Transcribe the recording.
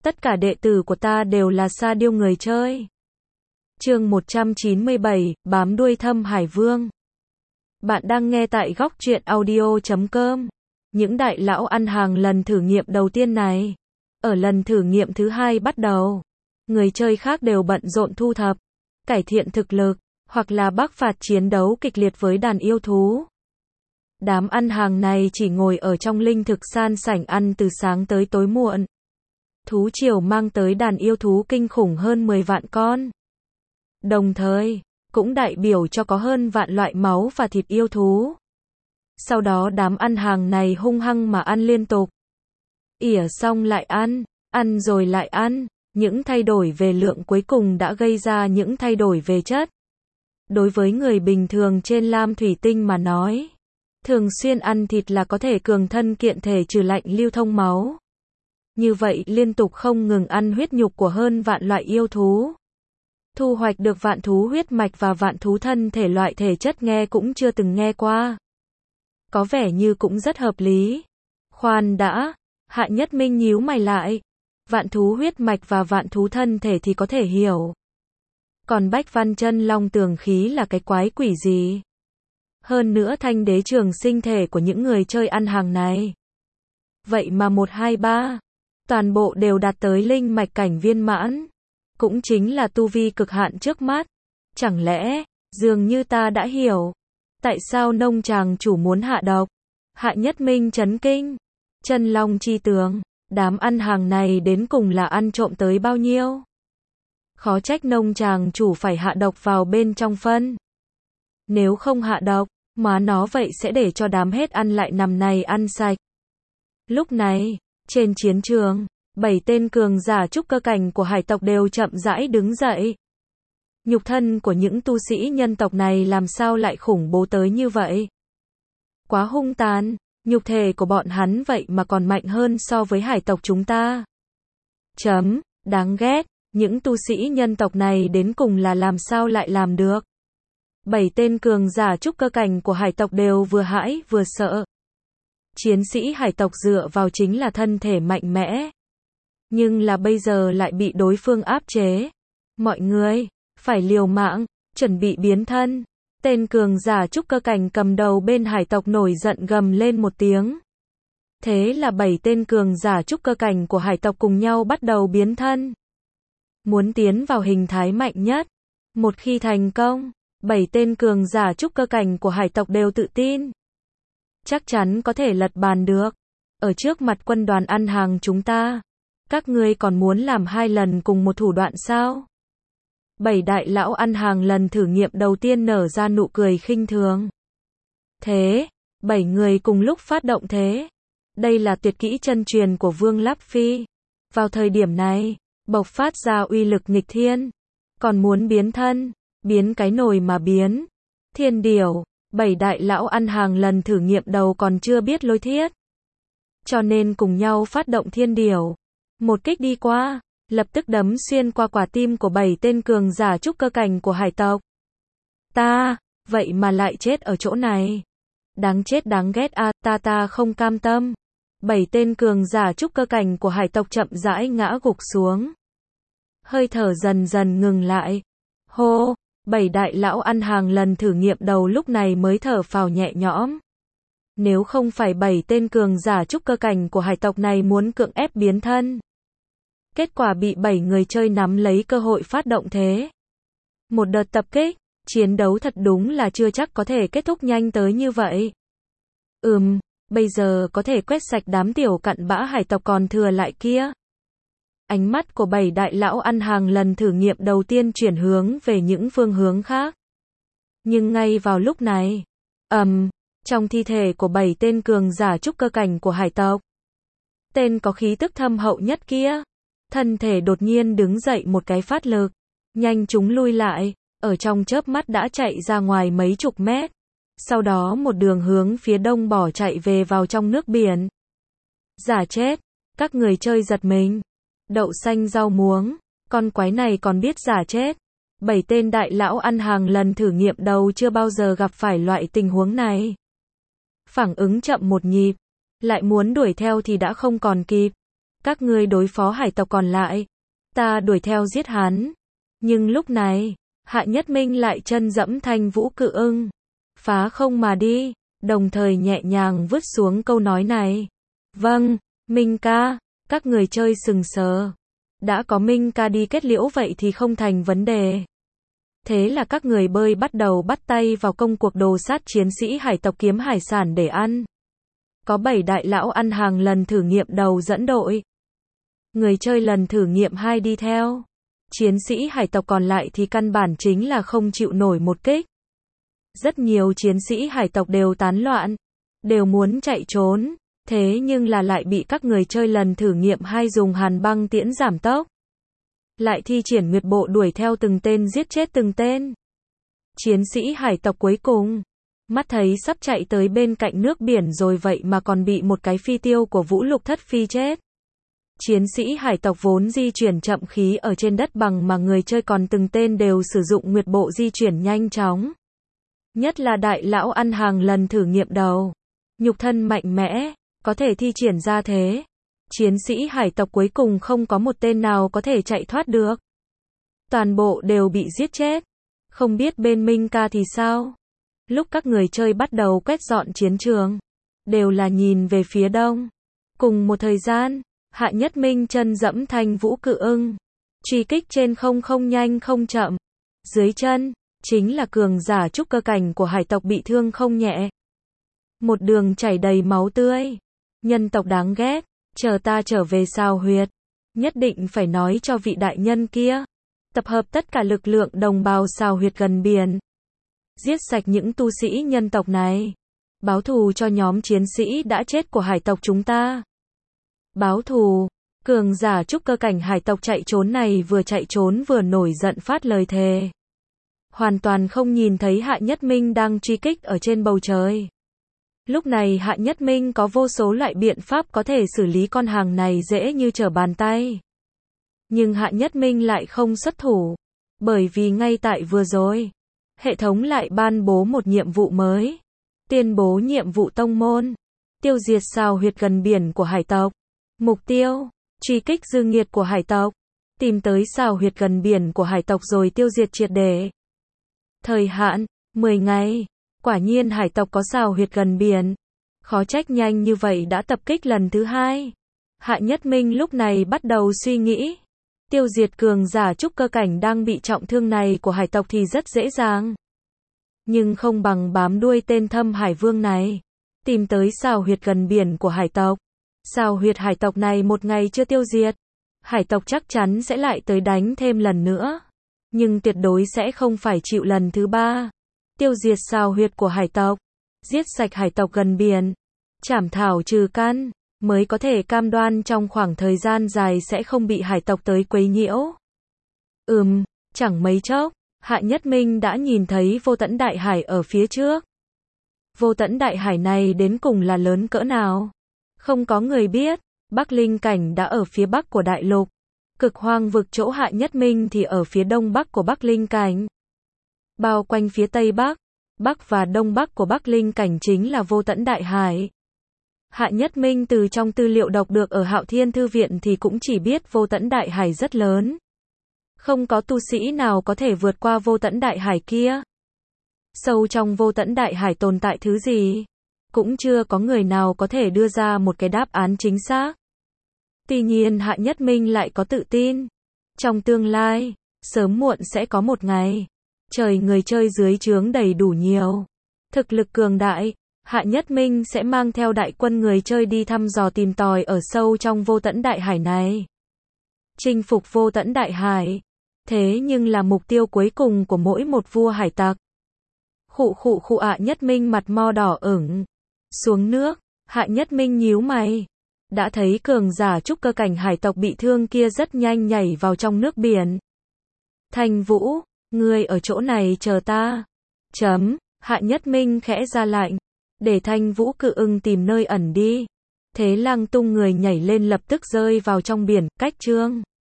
Tất cả đệ tử của ta đều là sa điêu người chơi. Chương 197, bám đuôi Thâm Hải Vương. Bạn đang nghe tại góc truyện audio.com. Những đại lão ăn hàng lần thử nghiệm đầu tiên này. Ở lần thử nghiệm thứ hai bắt đầu, người chơi khác đều bận rộn thu thập, cải thiện thực lực, hoặc là bắc phạt chiến đấu kịch liệt với đàn yêu thú. Đám ăn hàng này chỉ ngồi ở trong linh thực san sảnh ăn từ sáng tới tối muộn. Thú triều mang tới đàn yêu thú kinh khủng hơn 10 vạn con. Đồng thời, cũng đại biểu cho có hơn vạn loại máu và thịt yêu thú. Sau đó đám ăn hàng này hung hăng mà ăn liên tục. Ỉa xong lại ăn rồi lại ăn. Những thay đổi về lượng cuối cùng đã gây ra những thay đổi về chất. Đối với người bình thường trên lam thủy tinh mà nói, thường xuyên ăn thịt là có thể cường thân kiện thể trừ lạnh lưu thông máu. Như vậy liên tục không ngừng ăn huyết nhục của hơn vạn loại yêu thú. Thu hoạch được vạn thú huyết mạch và vạn thú thân thể loại thể chất nghe cũng chưa từng nghe qua. Có vẻ như cũng rất hợp lý. Khoan đã, Hạ Nhất Minh nhíu mày lại. Vạn thú huyết mạch và vạn thú thân thể thì có thể hiểu. Còn Bách Văn Chân Long tường khí là cái quái quỷ gì? Hơn nữa thanh đế trường sinh thể của những người chơi ăn hàng này. Vậy mà 1, 2, 3, toàn bộ đều đạt tới linh mạch cảnh viên mãn. Cũng chính là tu vi cực hạn trước mắt. Chẳng lẽ, dường như ta đã hiểu. Tại sao nông tràng chủ muốn hạ độc? Hạ Nhất Minh chấn kinh. Chân Long chi tướng, đám ăn hàng này đến cùng là ăn trộm tới bao nhiêu? Khó trách nông tràng chủ phải hạ độc vào bên trong phân. Nếu không hạ độc, má nó vậy sẽ để cho đám hết ăn lại nằm này ăn sạch. Lúc này, trên chiến trường, 7 tên cường giả trúc cơ cảnh của hải tộc đều chậm rãi đứng dậy. Nhục thân của những tu sĩ nhân tộc này làm sao lại khủng bố tới như vậy? Quá hung tàn, nhục thể của bọn hắn vậy mà còn mạnh hơn so với hải tộc chúng ta. Đáng ghét, những tu sĩ nhân tộc này đến cùng là làm sao lại làm được? 7 tên cường giả trúc cơ cảnh của hải tộc đều vừa hãi vừa sợ. Chiến sĩ hải tộc dựa vào chính là thân thể mạnh mẽ. Nhưng là bây giờ lại bị đối phương áp chế. Mọi người, phải liều mạng, chuẩn bị biến thân. Tên cường giả trúc cơ cảnh cầm đầu bên hải tộc nổi giận gầm lên một tiếng. Thế là 7 tên cường giả trúc cơ cảnh của hải tộc cùng nhau bắt đầu biến thân. Muốn tiến vào hình thái mạnh nhất. Một khi thành công, 7 tên cường giả trúc cơ cảnh của hải tộc đều tự tin. Chắc chắn có thể lật bàn được. Ở trước mặt quân đoàn ăn hàng chúng ta. Các ngươi còn muốn làm 2 lần cùng một thủ đoạn sao? 7 đại lão ăn hàng lần thử nghiệm đầu tiên nở ra nụ cười khinh thường. Thế, 7 người cùng lúc phát động thế. Đây là tuyệt kỹ chân truyền của Vương Láp Phi. Vào thời điểm này, bộc phát ra uy lực nghịch thiên. Còn muốn biến thân, biến cái nồi mà biến. Thiên điểu, 7 đại lão ăn hàng lần thử nghiệm đầu còn chưa biết lối thiết. Cho nên cùng nhau phát động thiên điểu. Một kích đi qua, lập tức đấm xuyên qua quả tim của 7 tên cường giả trúc cơ cảnh của hải tộc. Vậy mà lại chết ở chỗ này. Đáng chết đáng ghét ta không cam tâm. 7 tên cường giả trúc cơ cảnh của hải tộc chậm rãi ngã gục xuống. Hơi thở dần dần ngừng lại. Hô, 7 đại lão ăn hàng lần thử nghiệm đầu lúc này mới thở phào nhẹ nhõm. Nếu không phải 7 tên cường giả trúc cơ cảnh của hải tộc này muốn cưỡng ép biến thân. Kết quả bị 7 người chơi nắm lấy cơ hội phát động thế. Một đợt tập kích, chiến đấu thật đúng là chưa chắc có thể kết thúc nhanh tới như vậy. Bây giờ có thể quét sạch đám tiểu cặn bã hải tộc còn thừa lại kia. Ánh mắt của 7 đại lão ăn hàng lần thử nghiệm đầu tiên chuyển hướng về những phương hướng khác. Nhưng ngay vào lúc này, trong thi thể của 7 tên cường giả trúc cơ cảnh của hải tộc, tên có khí tức thâm hậu nhất kia, thân thể đột nhiên đứng dậy một cái phát lực, nhanh chúng lui lại, ở trong chớp mắt đã chạy ra ngoài mấy chục mét. Sau đó một đường hướng phía đông bỏ chạy về vào trong nước biển. Giả chết, các người chơi giật mình. Đậu xanh rau muống, con quái này còn biết giả chết. 7 tên đại lão ăn hàng lần thử nghiệm đầu chưa bao giờ gặp phải loại tình huống này. Phản ứng chậm một nhịp, lại muốn đuổi theo thì đã không còn kịp. Các ngươi đối phó hải tộc còn lại. Ta đuổi theo giết hắn. Nhưng lúc này, Hạ Nhất Minh lại chân dẫm Thanh Vũ Cự Ưng. Phá không mà đi, đồng thời nhẹ nhàng vứt xuống câu nói này. Vâng, Minh ca, các người chơi sừng sờ. Đã có Minh ca đi kết liễu vậy thì không thành vấn đề. Thế là các người bơi bắt đầu bắt tay vào công cuộc đồ sát chiến sĩ hải tộc kiếm hải sản để ăn. Có 7 đại lão ăn hàng lần thử nghiệm đầu dẫn đội. Người chơi lần thử nghiệm 2 đi theo. Chiến sĩ hải tộc còn lại thì căn bản chính là không chịu nổi một kích. Rất nhiều chiến sĩ hải tộc đều tán loạn, đều muốn chạy trốn, thế nhưng là lại bị các người chơi lần thử nghiệm 2 dùng hàn băng tiễn giảm tốc. Lại thi triển nguyệt bộ đuổi theo từng tên giết chết từng tên. Chiến sĩ hải tộc cuối cùng, mắt thấy sắp chạy tới bên cạnh nước biển rồi vậy mà còn bị một cái phi tiêu của Vũ Lục Thất Phi chết. Chiến sĩ hải tộc vốn di chuyển chậm khí ở trên đất bằng mà người chơi còn từng tên đều sử dụng nguyệt bộ di chuyển nhanh chóng. Nhất là đại lão ăn hàng lần thử nghiệm đầu. Nhục thân mạnh mẽ, có thể thi triển ra thế. Chiến sĩ hải tộc cuối cùng không có một tên nào có thể chạy thoát được. Toàn bộ đều bị giết chết. Không biết bên Minh ca thì sao? Lúc các người chơi bắt đầu quét dọn chiến trường, đều là nhìn về phía đông. Cùng một thời gian, Hạ Nhất Minh chân dẫm Thanh Vũ Cự Ưng. Truy kích trên không không nhanh không chậm. Dưới chân, chính là cường giả trúc cơ cảnh của hải tộc bị thương không nhẹ. Một đường chảy đầy máu tươi. Nhân tộc đáng ghét, chờ ta trở về Sao Huyệt. Nhất định phải nói cho vị đại nhân kia. Tập hợp tất cả lực lượng đồng bào Sao Huyệt gần biển. Giết sạch những tu sĩ nhân tộc này. Báo thù cho nhóm chiến sĩ đã chết của hải tộc chúng ta. Báo thù, cường giả trúc cơ cảnh hải tộc chạy trốn này vừa chạy trốn vừa nổi giận phát lời thề. Hoàn toàn không nhìn thấy Hạ Nhất Minh đang truy kích ở trên bầu trời. Lúc này Hạ Nhất Minh có vô số loại biện pháp có thể xử lý con hàng này dễ như trở bàn tay. Nhưng Hạ Nhất Minh lại không xuất thủ. Bởi vì ngay tại vừa rồi, hệ thống lại ban bố một nhiệm vụ mới. Tuyên bố nhiệm vụ tông môn. Tiêu diệt Sao Huyệt gần biển của hải tộc. Mục tiêu, truy kích dư nghiệt của hải tộc. Tìm tới Sao Huyệt gần biển của hải tộc rồi tiêu diệt triệt để. Thời hạn, 10 ngày. Quả nhiên hải tộc có Sao Huyệt gần biển. Khó trách nhanh như vậy đã tập kích lần thứ 2. Hạ Nhất Minh lúc này bắt đầu suy nghĩ. Tiêu diệt cường giả trúc cơ cảnh đang bị trọng thương này của hải tộc thì rất dễ dàng. Nhưng không bằng bám đuôi tên Thâm Hải Vương này. Tìm tới Sao Huyệt gần biển của hải tộc. Sao Huyệt hải tộc này một ngày chưa tiêu diệt. Hải tộc chắc chắn sẽ lại tới đánh thêm lần nữa. Nhưng tuyệt đối sẽ không phải chịu lần thứ 3. Tiêu diệt Sao Huyệt của hải tộc. Giết sạch hải tộc gần biển. Trảm thảo trừ căn. Mới có thể cam đoan trong khoảng thời gian dài sẽ không bị hải tộc tới quấy nhiễu. Chẳng mấy chốc, Hạ Nhất Minh đã nhìn thấy Vô Tẫn Đại Hải ở phía trước. Vô Tẫn Đại Hải này đến cùng là lớn cỡ nào? Không có người biết. Bắc Linh Cảnh đã ở phía bắc của đại lục. Cực Hoang Vực chỗ Hạ Nhất Minh thì ở phía đông bắc của Bắc Linh Cảnh. Bao quanh phía tây bắc, bắc và đông bắc của Bắc Linh Cảnh chính là Vô Tẫn Đại Hải. Hạ Nhất Minh từ trong tư liệu đọc được ở Hạo Thiên Thư Viện thì cũng chỉ biết Vô Tẫn Đại Hải rất lớn. Không có tu sĩ nào có thể vượt qua Vô Tẫn Đại Hải kia. Sâu trong Vô Tẫn Đại Hải tồn tại thứ gì? Cũng chưa có người nào có thể đưa ra một cái đáp án chính xác. Tuy nhiên Hạ Nhất Minh lại có tự tin. Trong tương lai, sớm muộn sẽ có một ngày. Trời người chơi dưới trướng đầy đủ nhiều. Thực lực cường đại. Hạ Nhất Minh sẽ mang theo đại quân người chơi đi thăm dò tìm tòi ở sâu trong Vô Tẫn Đại Hải này. Chinh phục Vô Tẫn Đại Hải. Thế nhưng là mục tiêu cuối cùng của mỗi một vua hải tặc. Hạ Nhất Minh mặt mo đỏ ửng. Xuống nước, Hạ Nhất Minh nhíu mày. Đã thấy cường giả trúc cơ cảnh hải tộc bị thương kia rất nhanh nhảy vào trong nước biển. Thanh Vũ, ngươi ở chỗ này chờ ta. Hạ Nhất Minh khẽ ra lệnh. Để Thanh Vũ Cự Ưng tìm nơi ẩn đi. Thế Lang tung người nhảy lên lập tức rơi vào trong biển, cách chương.